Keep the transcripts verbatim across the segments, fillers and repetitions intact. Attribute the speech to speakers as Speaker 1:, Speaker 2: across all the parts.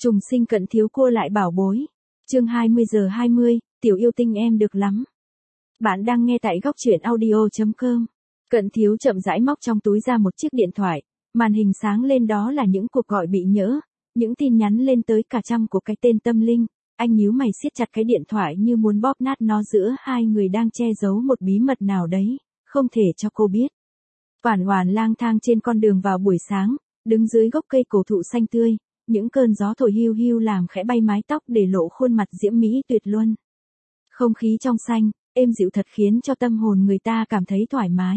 Speaker 1: Trùng sinh Cận Thiếu cô lại bảo bối. Chương hai mươi giờ hai mươi, tiểu yêu tinh em được lắm. Bạn đang nghe tại góc truyện audio chấm com. Cận Thiếu chậm rãi móc trong túi ra một chiếc điện thoại, màn hình sáng lên đó là những cuộc gọi bị nhỡ, những tin nhắn lên tới cả trăm của cái tên Tâm Linh. Anh nhíu mày siết chặt cái điện thoại như muốn bóp nát nó, giữa hai người đang che giấu một bí mật nào đấy, không thể cho cô biết. Oản Oản lang thang trên con đường vào buổi sáng, đứng dưới gốc cây cổ thụ xanh tươi, những cơn gió thổi hiu hiu làm khẽ bay mái tóc để lộ khuôn mặt diễm mỹ tuyệt luân. Không khí trong xanh, êm dịu thật khiến cho tâm hồn người ta cảm thấy thoải mái.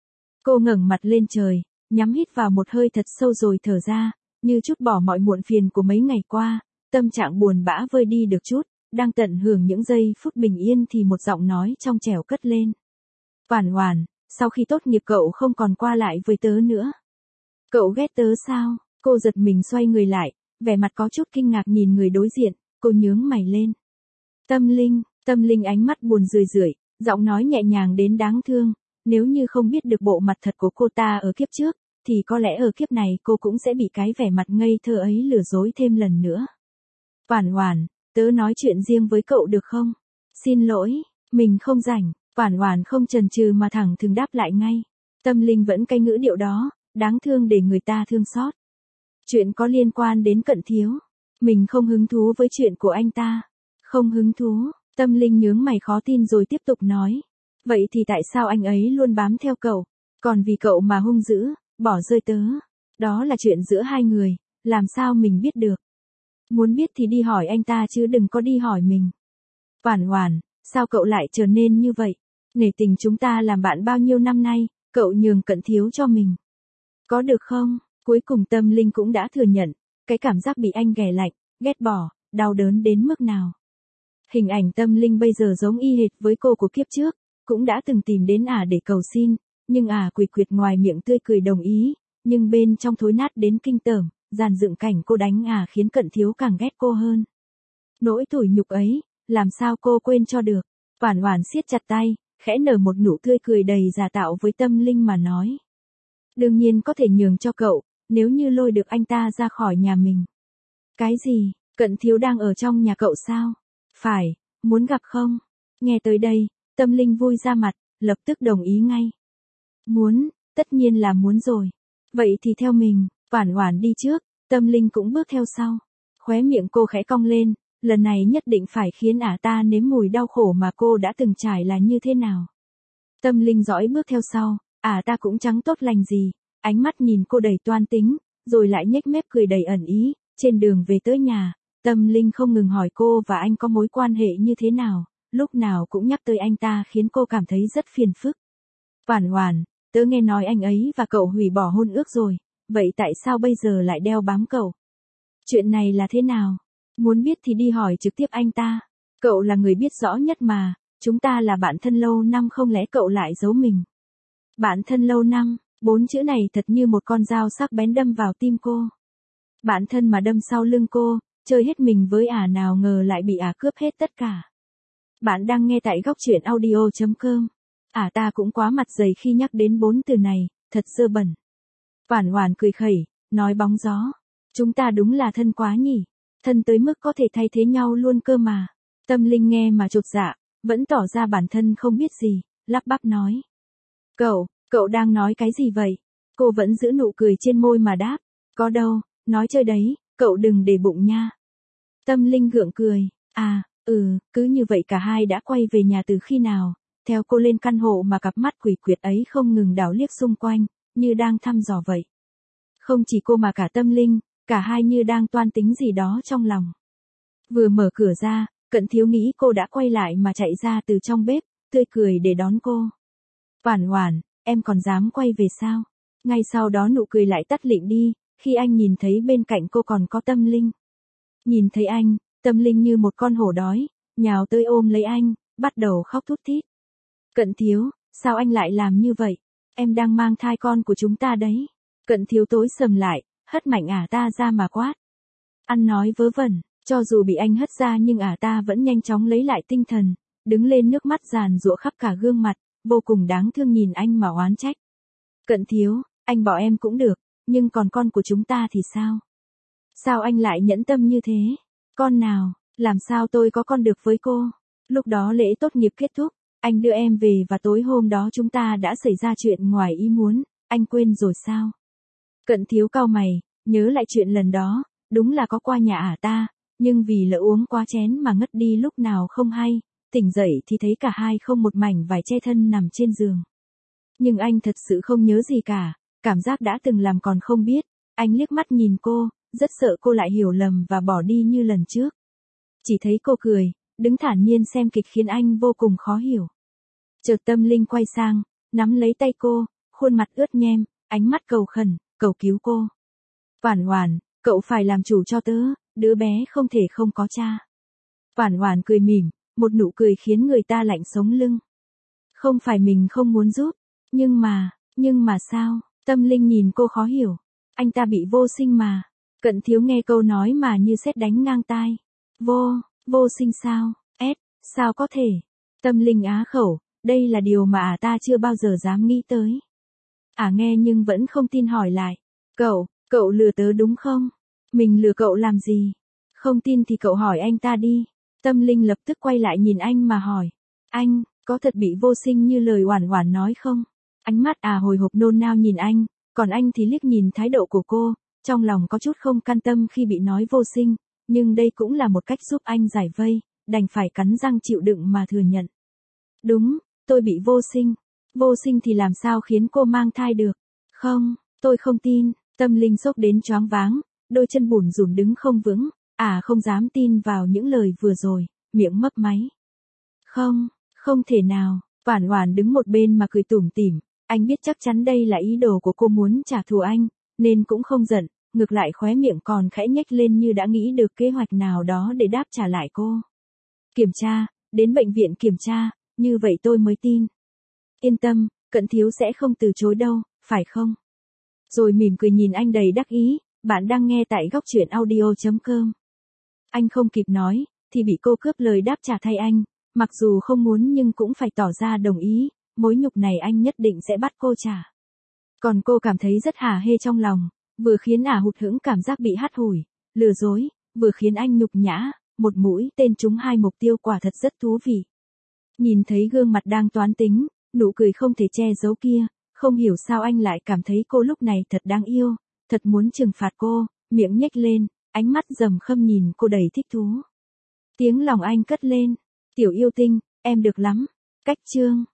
Speaker 1: Cô ngẩng mặt lên trời, nhắm hít vào một hơi thật sâu rồi thở ra, như trút bỏ mọi muộn phiền của mấy ngày qua, tâm trạng buồn bã vơi đi được chút, đang tận hưởng những giây phút bình yên thì một giọng nói trong trẻo cất lên. Oản Oản, sau khi tốt nghiệp cậu không còn qua lại với tớ nữa. Cậu ghét tớ sao? Cô giật mình xoay người lại, vẻ mặt có chút kinh ngạc nhìn người đối diện, cô nhướng mày lên. Tâm Linh, Tâm Linh ánh mắt buồn rười rượi, giọng nói nhẹ nhàng đến đáng thương, nếu như không biết được bộ mặt thật của cô ta ở kiếp trước, thì có lẽ ở kiếp này cô cũng sẽ bị cái vẻ mặt ngây thơ ấy lừa dối thêm lần nữa. Oản Oản, tớ nói chuyện riêng với cậu được không? Xin lỗi, mình không rảnh. Oản Oản không chần chừ mà thẳng thừng đáp lại ngay. Tâm Linh vẫn cái ngữ điệu đó, đáng thương để người ta thương xót. Chuyện có liên quan đến Cận Thiếu. Mình không hứng thú với chuyện của anh ta. Không hứng thú. Tâm Linh nhướng mày khó tin rồi tiếp tục nói. Vậy thì tại sao anh ấy luôn bám theo cậu? Còn vì cậu mà hung dữ, bỏ rơi tớ. Đó là chuyện giữa hai người, làm sao mình biết được? Muốn biết thì đi hỏi anh ta chứ đừng có đi hỏi mình. Oản Oản, sao cậu lại trở nên như vậy? Nể tình chúng ta làm bạn bao nhiêu năm nay, cậu nhường Cận Thiếu cho mình. Có được không? Cuối cùng Tâm Linh cũng đã thừa nhận, cái cảm giác bị anh ghẻ lạnh, ghét bỏ, đau đớn đến mức nào. Hình ảnh Tâm Linh bây giờ giống y hệt với cô của kiếp trước, cũng đã từng tìm đến ả để cầu xin, nhưng ả quỳ quyệt ngoài miệng tươi cười đồng ý, nhưng bên trong thối nát đến kinh tởm, dàn dựng cảnh cô đánh ả khiến Cận Thiếu càng ghét cô hơn. Nỗi tủi nhục ấy, làm sao cô quên cho được? Oản Oản siết chặt tay, khẽ nở một nụ tươi cười đầy giả tạo với Tâm Linh mà nói. Đương nhiên có thể nhường cho cậu, nếu như lôi được anh ta ra khỏi nhà mình. Cái gì? Cận Thiếu đang ở trong nhà cậu sao? Phải, muốn gặp không? Nghe tới đây, Tâm Linh vui ra mặt, lập tức đồng ý ngay. Muốn, tất nhiên là muốn rồi. Vậy thì theo mình. Oản Oản đi trước, Tâm Linh cũng bước theo sau. Khóe miệng cô khẽ cong lên, lần này nhất định phải khiến ả ta nếm mùi đau khổ mà cô đã từng trải là như thế nào. Tâm Linh dõi bước theo sau, ả ta cũng chẳng tốt lành gì, ánh mắt nhìn cô đầy toan tính, rồi lại nhếch mép cười đầy ẩn ý. Trên đường về tới nhà, Tâm Linh không ngừng hỏi cô và anh có mối quan hệ như thế nào, lúc nào cũng nhắc tới anh ta khiến cô cảm thấy rất phiền phức. Oản Oản, tớ nghe nói anh ấy và cậu hủy bỏ hôn ước rồi, vậy tại sao bây giờ lại đeo bám cậu? Chuyện này là thế nào? Muốn biết thì đi hỏi trực tiếp anh ta. Cậu là người biết rõ nhất mà, chúng ta là bạn thân lâu năm, không lẽ cậu lại giấu mình? Bạn thân lâu năm, bốn chữ này thật như một con dao sắc bén đâm vào tim cô. Bạn thân mà đâm sau lưng cô, chơi hết mình với ả nào ngờ lại bị ả cướp hết tất cả. Bạn đang nghe tại góc truyện audio chấm com. Ả ta cũng quá mặt dày khi nhắc đến bốn từ này, thật dơ bẩn. Oản Oản cười khẩy, nói bóng gió. Chúng ta đúng là thân quá nhỉ. Thân tới mức có thể thay thế nhau luôn cơ mà. Tâm Linh nghe mà chột dạ, vẫn tỏ ra bản thân không biết gì, lắp bắp nói. Cậu, cậu đang nói cái gì vậy? Cô vẫn giữ nụ cười trên môi mà đáp. Có đâu, nói chơi đấy, cậu đừng để bụng nha. Tâm Linh gượng cười, à, ừ, cứ như vậy cả hai đã quay về nhà từ khi nào? Theo cô lên căn hộ mà cặp mắt quỷ quyệt ấy không ngừng đảo liếc xung quanh, như đang thăm dò vậy. Không chỉ cô mà cả Tâm Linh, cả hai như đang toan tính gì đó trong lòng. Vừa mở cửa ra, Cận Thiếu nghĩ cô đã quay lại mà chạy ra từ trong bếp, tươi cười để đón cô. Oản Oản, em còn dám quay về sao? Ngay sau đó nụ cười lại tắt lịm đi, khi anh nhìn thấy bên cạnh cô còn có Tâm Linh. Nhìn thấy anh, Tâm Linh như một con hổ đói, nhào tới ôm lấy anh, bắt đầu khóc thút thít. Cận Thiếu, sao anh lại làm như vậy? Em đang mang thai con của chúng ta đấy. Cận Thiếu tối sầm lại, hất mạnh ả ta ra mà quát. Ăn nói vớ vẩn, cho dù bị anh hất ra nhưng ả ta vẫn nhanh chóng lấy lại tinh thần, đứng lên, nước mắt giàn giụa khắp cả gương mặt, vô cùng đáng thương nhìn anh mà oán trách. Cận Thiếu, anh bỏ em cũng được, nhưng còn con của chúng ta thì sao? Sao anh lại nhẫn tâm như thế? Con nào, làm sao tôi có con được với cô? Lúc đó lễ tốt nghiệp kết thúc, anh đưa em về và tối hôm đó chúng ta đã xảy ra chuyện ngoài ý muốn, anh quên rồi sao? Cận Thiếu cau mày, nhớ lại chuyện lần đó, đúng là có qua nhà ả ta, nhưng vì lỡ uống quá chén mà ngất đi lúc nào không hay, tỉnh dậy thì thấy cả hai không một mảnh vải che thân nằm trên giường. Nhưng anh thật sự không nhớ gì cả, cảm giác đã từng làm còn không biết, anh liếc mắt nhìn cô, rất sợ cô lại hiểu lầm và bỏ đi như lần trước. Chỉ thấy cô cười, đứng thản nhiên xem kịch khiến anh vô cùng khó hiểu. Chợt Tâm Linh quay sang, nắm lấy tay cô, khuôn mặt ướt nhem, ánh mắt cầu khẩn, cầu cứu cô. Oản Oản, cậu phải làm chủ cho tớ, đứa bé không thể không có cha. Oản Oản cười mỉm, một nụ cười khiến người ta lạnh sống lưng. Không phải mình không muốn giúp, nhưng mà, nhưng mà sao? Tâm Linh nhìn cô khó hiểu. Anh ta bị vô sinh mà. Cận Thiếu nghe câu nói mà như sét đánh ngang tai. Vô, vô sinh sao? Ép, sao có thể? Tâm Linh á khẩu, đây là điều mà ả ta chưa bao giờ dám nghĩ tới. Ả nghe nhưng vẫn không tin hỏi lại. Cậu, cậu lừa tớ đúng không? Mình lừa cậu làm gì? Không tin thì cậu hỏi anh ta đi. Tâm Linh lập tức quay lại nhìn anh mà hỏi. Anh, có thật bị vô sinh như lời Oản Oản nói không? Ánh mắt Ả hồi hộp nôn nao nhìn anh, còn anh thì liếc nhìn thái độ của cô, trong lòng có chút không can tâm khi bị nói vô sinh, nhưng đây cũng là một cách giúp anh giải vây, đành phải cắn răng chịu đựng mà thừa nhận. Đúng, tôi bị vô sinh. Vô sinh thì làm sao khiến cô mang thai được? Không, tôi không tin. Tâm Linh sốc đến choáng váng, đôi chân bủn rủn đứng không vững, Ả không dám tin vào những lời vừa rồi, miệng mấp máy. Không, không thể nào. Oản Oản đứng một bên mà cười tủm tỉm, anh biết chắc chắn đây là ý đồ của cô muốn trả thù anh, nên cũng không giận, ngược lại khóe miệng còn khẽ nhếch lên như đã nghĩ được kế hoạch nào đó để đáp trả lại cô. Kiểm tra, đến bệnh viện kiểm tra, như vậy tôi mới tin. Yên tâm, Cận Thiếu sẽ không từ chối đâu, phải không? Rồi mỉm cười nhìn anh đầy đắc ý, bạn đang nghe tại góc truyện audio chấm com. Anh không kịp nói, thì bị cô cướp lời đáp trả thay anh, mặc dù không muốn nhưng cũng phải tỏ ra đồng ý, mối nhục này anh nhất định sẽ bắt cô trả. Còn cô cảm thấy rất hả hê trong lòng, vừa khiến Ả hụt hẫng cảm giác bị hắt hủi, lừa dối, vừa khiến anh nhục nhã, một mũi tên trúng hai mục tiêu quả thật rất thú vị. Nhìn thấy gương mặt đang toán tính, nụ cười không thể che giấu kia, không hiểu sao anh lại cảm thấy cô lúc này thật đáng yêu, thật muốn trừng phạt cô, miệng nhếch lên, ánh mắt rầm khâm nhìn cô đầy thích thú. Tiếng lòng anh cất lên, tiểu yêu tinh, em được lắm. Cách chương